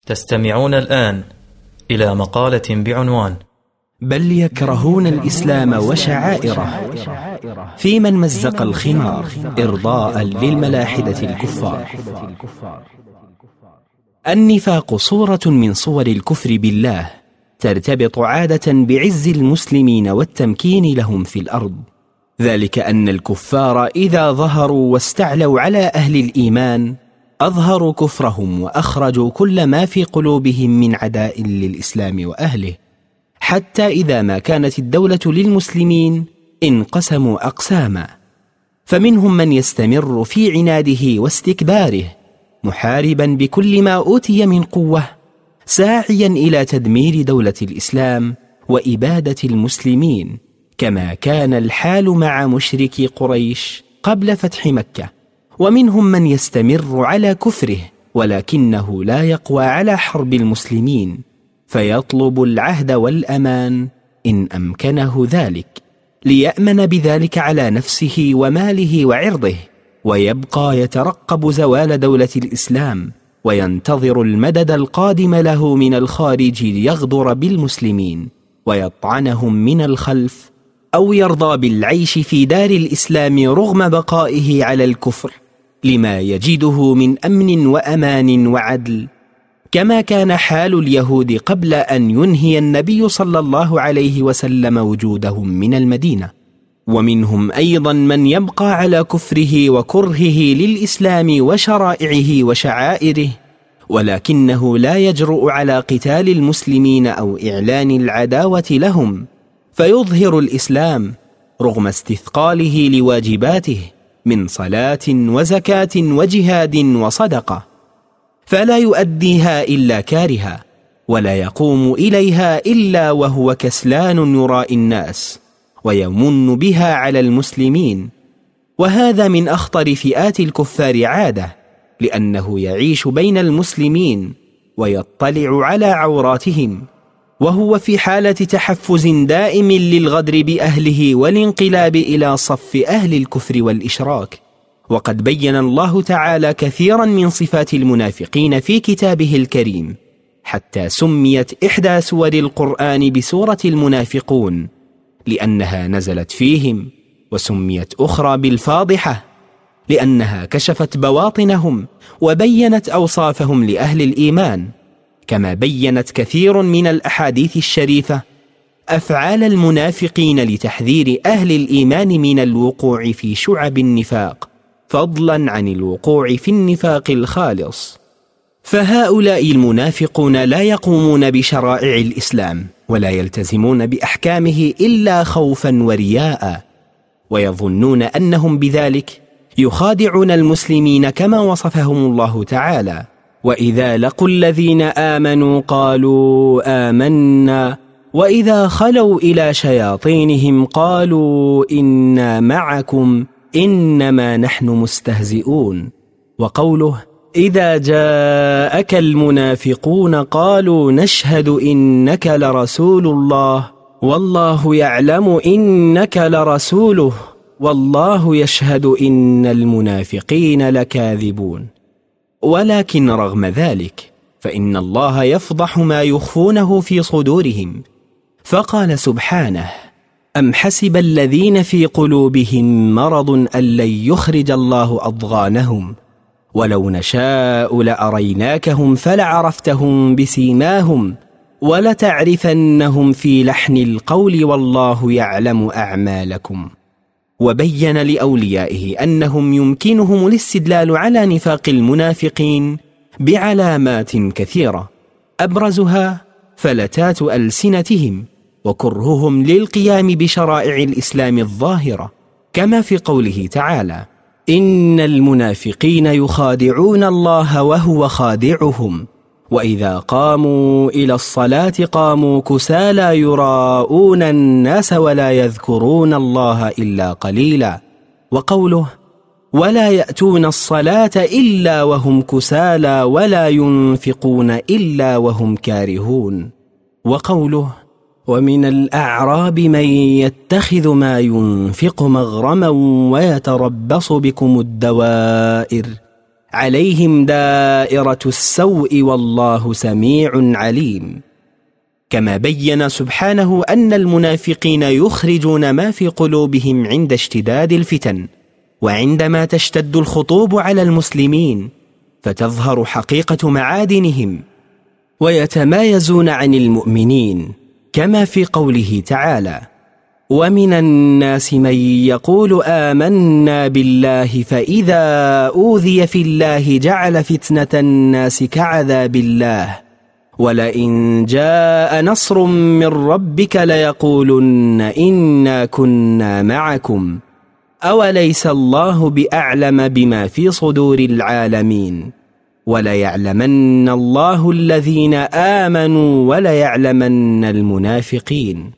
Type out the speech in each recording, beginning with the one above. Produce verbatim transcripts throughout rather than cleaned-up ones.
تستمعون الآن إلى مقالة بعنوان بل يكرهون الإسلام وشعائره في من مزق الخمار إرضاء للملاحدة الكفار. النفاق صورة من صور الكفر بالله ترتبط عادة بعز المسلمين والتمكين لهم في الأرض، ذلك أن الكفار إذا ظهروا واستعلوا على أهل الإيمان أظهروا كفرهم وأخرجوا كل ما في قلوبهم من عداء للإسلام وأهله، حتى إذا ما كانت الدولة للمسلمين انقسموا أقساما، فمنهم من يستمر في عناده واستكباره محاربا بكل ما أوتي من قوة ساعيا إلى تدمير دولة الإسلام وإبادة المسلمين، كما كان الحال مع مشركي قريش قبل فتح مكة. ومنهم من يستمر على كفره ولكنه لا يقوى على حرب المسلمين، فيطلب العهد والأمان إن أمكنه ذلك، ليأمن بذلك على نفسه وماله وعرضه، ويبقى يترقب زوال دولة الإسلام وينتظر المدد القادم له من الخارج ليغدر بالمسلمين ويطعنهم من الخلف، أو يرضى بالعيش في دار الإسلام رغم بقائه على الكفر لما يجده من أمن وأمان وعدل، كما كان حال اليهود قبل أن ينهي النبي صلى الله عليه وسلم وجودهم من المدينة. ومنهم أيضا من يبقى على كفره وكرهه للإسلام وشرائعه وشعائره، ولكنه لا يجرؤ على قتال المسلمين أو إعلان العداوة لهم، فيظهر الإسلام رغم استثقاله لواجباته من صلاة وزكاة وجهاد وصدقة، فلا يؤديها إلا كارها، ولا يقوم إليها إلا وهو كسلان يرائي الناس ويمن بها على المسلمين. وهذا من أخطر فئات الكفار عادة، لأنه يعيش بين المسلمين ويطلع على عوراتهم، وهو في حالة تحفز دائم للغدر بأهله والانقلاب إلى صف أهل الكفر والإشراك. وقد بين الله تعالى كثيرا من صفات المنافقين في كتابه الكريم، حتى سميت إحدى سور القرآن بسورة المنافقون لأنها نزلت فيهم، وسميت أخرى بالفاضحة لأنها كشفت بواطنهم وبينت أوصافهم لأهل الإيمان، كما بينت كثير من الأحاديث الشريفة أفعال المنافقين لتحذير أهل الإيمان من الوقوع في شعب النفاق، فضلا عن الوقوع في النفاق الخالص. فهؤلاء المنافقون لا يقومون بشرائع الإسلام ولا يلتزمون بأحكامه إلا خوفا ورياء، ويظنون أنهم بذلك يخادعون المسلمين كما وصفهم الله تعالى: وإذا لقوا الذين آمنوا قالوا آمنا وإذا خلوا إلى شياطينهم قالوا إنا معكم إنما نحن مستهزئون. وقوله: إذا جاءك المنافقون قالوا نشهد إنك لرسول الله والله يعلم إنك لرسوله والله يشهد إن المنافقين لكاذبون. ولكن رغم ذلك فإن الله يفضح ما يخفونه في صدورهم، فقال سبحانه: أم حسب الذين في قلوبهم مرض أن لن يخرج الله أضغانهم ولو نشاء لأريناكهم فلعرفتهم بسيماهم ولتعرفنهم في لحن القول والله يعلم أعمالكم. وبين لأوليائه أنهم يمكنهم الاستدلال على نفاق المنافقين بعلامات كثيرة، أبرزها فلتات ألسنتهم وكرههم للقيام بشرائع الإسلام الظاهرة، كما في قوله تعالى: إن المنافقين يخادعون الله وهو خادعهم وإذا قاموا إلى الصلاة قاموا كسالى يراءون الناس ولا يذكرون الله إلا قليلا. وقوله: ولا يأتون الصلاة إلا وهم كسالى ولا ينفقون إلا وهم كارهون. وقوله: ومن الأعراب من يتخذ ما ينفق مغرما ويتربص بكم الدوائر عليهم دائرة السوء والله سميع عليم. كما بين سبحانه أن المنافقين يخرجون ما في قلوبهم عند اشتداد الفتن، وعندما تشتد الخطوب على المسلمين فتظهر حقيقة معادنهم ويتمايزون عن المؤمنين، كما في قوله تعالى: ومن الناس من يقول آمنا بالله فإذا أوذي في الله جعل فتنة الناس كعذاب الله ولئن جاء نصر من ربك ليقولن إنا كنا معكم أوليس الله بأعلم بما في صدور العالمين وليعلمن الله الذين آمنوا وليعلمن المنافقين.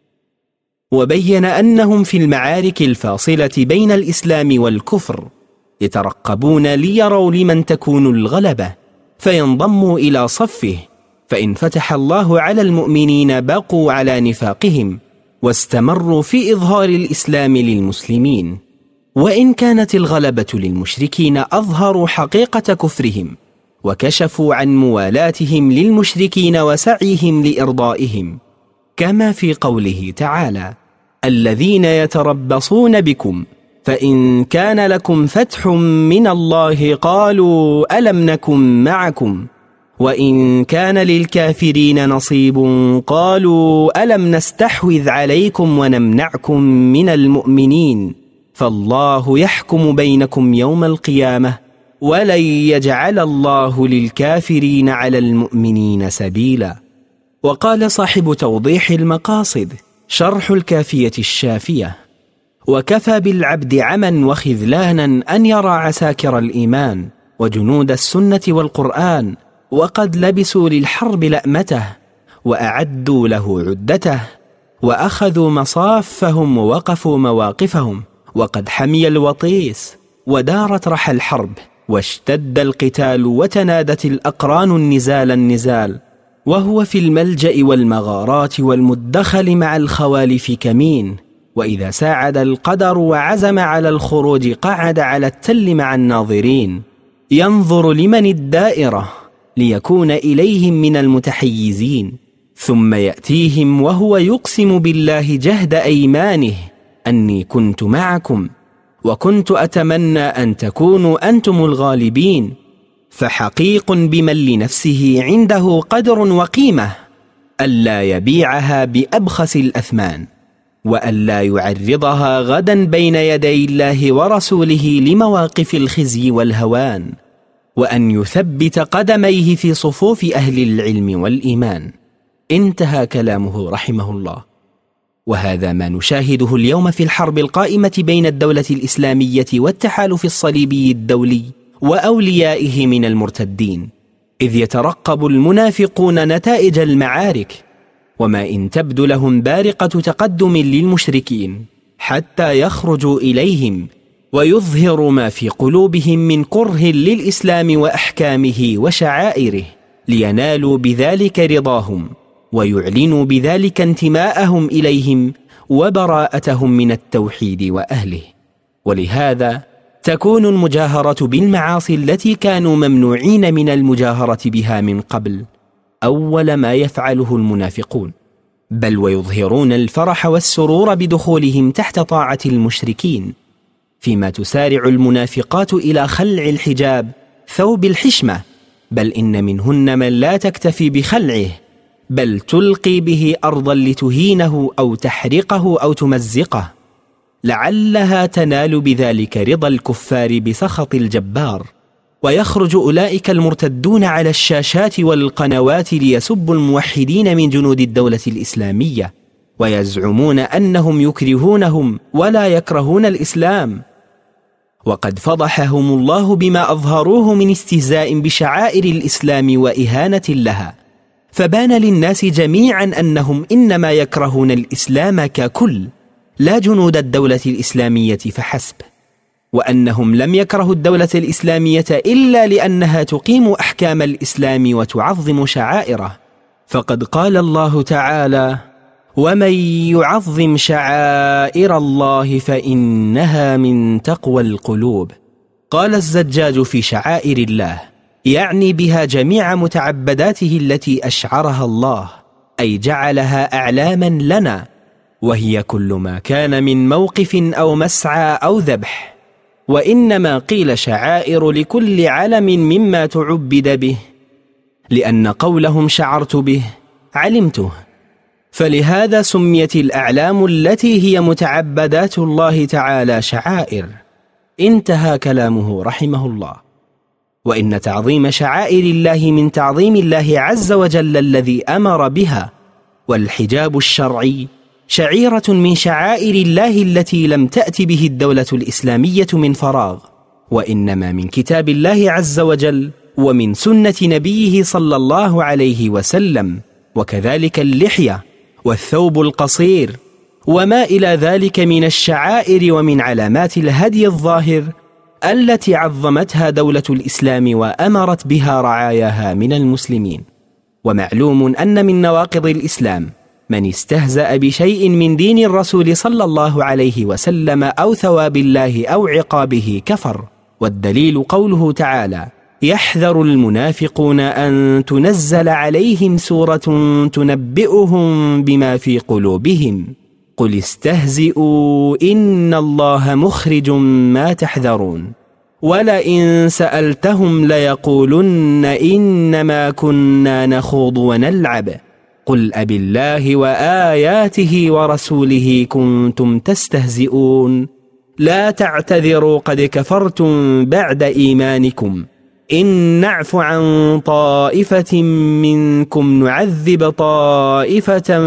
وبين أنهم في المعارك الفاصلة بين الإسلام والكفر يترقبون ليروا لمن تكون الغلبة فينضموا إلى صفه، فإن فتح الله على المؤمنين بقوا على نفاقهم واستمروا في إظهار الإسلام للمسلمين، وإن كانت الغلبة للمشركين أظهروا حقيقة كفرهم وكشفوا عن موالاتهم للمشركين وسعيهم لإرضائهم، كما في قوله تعالى: الذين يتربصون بكم فإن كان لكم فتح من الله قالوا ألم نكن معكم وإن كان للكافرين نصيب قالوا ألم نستحوذ عليكم ونمنعكم من المؤمنين فالله يحكم بينكم يوم القيامة ولن يجعل الله للكافرين على المؤمنين سبيلا. وقال صاحب توضيح المقاصد شرح الكافية الشافية: وكفى بالعبد عما وخذلانا أن يرى عساكر الإيمان وجنود السنة والقرآن وقد لبسوا للحرب لأمته وأعدوا له عدته وأخذوا مصافهم ووقفوا مواقفهم وقد حمي الوطيس ودارت رحى الحرب واشتد القتال وتنادت الأقران النزال النزال، وهو في الملجأ والمغارات والمدخل مع الخوالف كمين، وإذا ساعد القدر وعزم على الخروج قعد على التل مع الناظرين ينظر لمن الدائرة ليكون إليهم من المتحيزين، ثم يأتيهم وهو يقسم بالله جهد أيمانه أني كنت معكم وكنت أتمنى أن تكونوا أنتم الغالبين، فحقيق بمن لنفسه عنده قدر وقيمة ألا يبيعها بأبخس الأثمان وألا يعرضها غدا بين يدي الله ورسوله لمواقف الخزي والهوان، وأن يثبت قدميه في صفوف أهل العلم والإيمان. انتهى كلامه رحمه الله. وهذا ما نشاهده اليوم في الحرب القائمة بين الدولة الإسلامية والتحالف الصليبي الدولي وأوليائه من المرتدين، إذ يترقب المنافقون نتائج المعارك، وما إن تبدو لهم بارقة تقدم للمشركين حتى يخرجوا إليهم ويظهروا ما في قلوبهم من كره للإسلام وأحكامه وشعائره لينالوا بذلك رضاهم ويعلنوا بذلك انتماءهم إليهم وبراءتهم من التوحيد وأهله. ولهذا تكون المجاهرة بالمعاصي التي كانوا ممنوعين من المجاهرة بها من قبل أول ما يفعله المنافقون، بل ويظهرون الفرح والسرور بدخولهم تحت طاعة المشركين، فيما تسارع المنافقات إلى خلع الحجاب ثوب الحشمة، بل إن منهن من لا تكتفي بخلعه بل تلقي به أرضا لتهينه أو تحرقه أو تمزقه، لعلها تنال بذلك رضا الكفار بسخط الجبار، ويخرج أولئك المرتدون على الشاشات والقنوات ليسبوا الموحدين من جنود الدولة الإسلامية ويزعمون أنهم يكرهونهم ولا يكرهون الإسلام، وقد فضحهم الله بما أظهروه من استهزاء بشعائر الإسلام وإهانة لها، فبان للناس جميعا أنهم إنما يكرهون الإسلام ككل لا جنود الدولة الإسلامية فحسب، وأنهم لم يكرهوا الدولة الإسلامية إلا لأنها تقيم أحكام الإسلام وتعظم شعائره، فقد قال الله تعالى: ومن يعظم شعائر الله فإنها من تقوى القلوب، قال الزجاج في شعائر الله، يعني بها جميع متعبداته التي أشعرها الله، أي جعلها أعلاما لنا، وهي كل ما كان من موقف أو مسعى أو ذبح. وإنما قيل شعائر لكل علم مما تعبد به، لأن قولهم شعرت به علمته، فلهذا سميت الأعلام التي هي متعبدات الله تعالى شعائر. انتهى كلامه رحمه الله. وإن تعظيم شعائر الله من تعظيم الله عز وجل الذي أمر بها، والحجاب الشرعي شعيرة من شعائر الله التي لم تأت به الدولة الإسلامية من فراغ، وإنما من كتاب الله عز وجل ومن سنة نبيه صلى الله عليه وسلم، وكذلك اللحية والثوب القصير وما إلى ذلك من الشعائر ومن علامات الهدي الظاهر التي عظمتها دولة الإسلام وأمرت بها رعاياها من المسلمين. ومعلوم أن من نواقض الإسلام من استهزأ بشيء من دين الرسول صلى الله عليه وسلم أو ثواب الله أو عقابه كفر، والدليل قوله تعالى: يحذر المنافقون أن تنزل عليهم سورة تنبئهم بما في قلوبهم قل استهزئوا إن الله مخرج ما تحذرون ولئن سألتهم ليقولن إنما كنا نخوض ونلعب قل أبالله وآياته ورسوله كنتم تستهزئون لا تعتذروا قد كفرتم بعد إيمانكم إن نعف عن طائفة منكم نعذب طائفة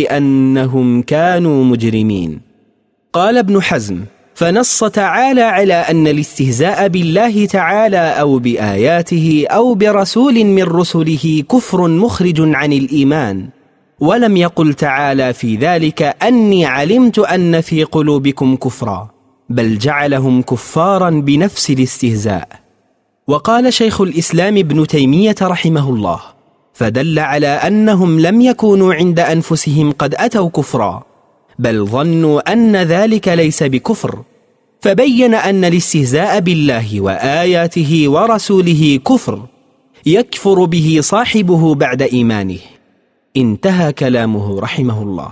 بأنهم كانوا مجرمين. قال ابن حزم: فنص تعالى على أن الاستهزاء بالله تعالى أو بآياته أو برسول من رسله كفر مخرج عن الإيمان، ولم يقل تعالى في ذلك أني علمت أن في قلوبكم كفرا، بل جعلهم كفارا بنفس الاستهزاء. وقال شيخ الإسلام ابن تيمية رحمه الله: فدل على أنهم لم يكونوا عند أنفسهم قد أتوا كفرا، بل ظنوا أن ذلك ليس بكفر، فبين أن الاستهزاء بالله وآياته ورسوله كفر يكفر به صاحبه بعد إيمانه. انتهى كلامه رحمه الله.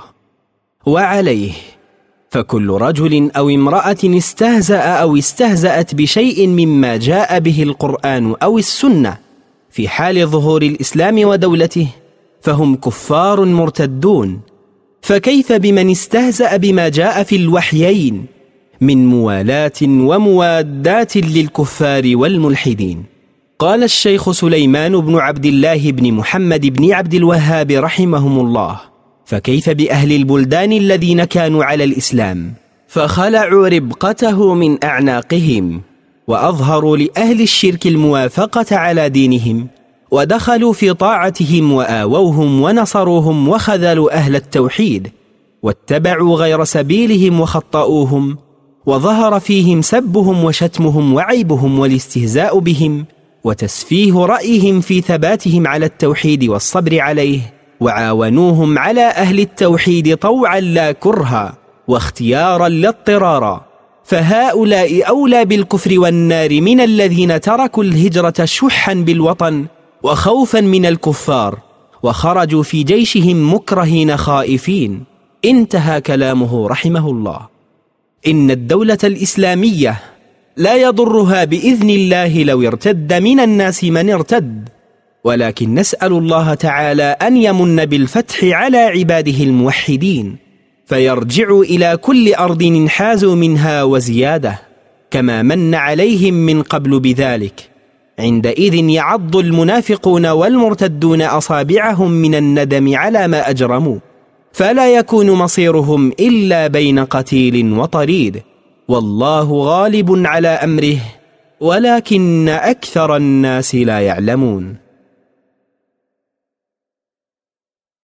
وعليه فكل رجل أو امرأة استهزأ أو استهزأت بشيء مما جاء به القرآن أو السنة في حال ظهور الإسلام ودولته فهم كفار مرتدون، فكيف بمن استهزأ بما جاء في الوحيين من موالاة وموادات للكفار والملحدين. قال الشيخ سليمان بن عبد الله بن محمد بن عبد الوهاب رحمهم الله: فكيف بأهل البلدان الذين كانوا على الإسلام فخلعوا ربقته من أعناقهم وأظهروا لأهل الشرك الموافقة على دينهم ودخلوا في طاعتهم وآووهم ونصروهم وخذلوا أهل التوحيد واتبعوا غير سبيلهم وخطأوهم، وظهر فيهم سبهم وشتمهم وعيبهم والاستهزاء بهم وتسفيه رأيهم في ثباتهم على التوحيد والصبر عليه، وعاونوهم على أهل التوحيد طوعا لا كرها واختيارا لا اضطرارا، فهؤلاء أولى بالكفر والنار من الذين تركوا الهجرة شحا بالوطن وخوفا من الكفار وخرجوا في جيشهم مكرهين خائفين. انتهى كلامه رحمه الله. إن الدولة الإسلامية لا يضرها بإذن الله لو ارتد من الناس من ارتد، ولكن نسأل الله تعالى أن يمن بالفتح على عباده الموحدين فيرجعوا إلى كل أرض انحازوا منها وزيادة، كما من عليهم من قبل بذلك. عندئذ يعض المنافقون والمرتدون أصابعهم من الندم على ما أجرموا، فلا يكون مصيرهم إلا بين قتيل وطريد، والله غالب على أمره ولكن أكثر الناس لا يعلمون.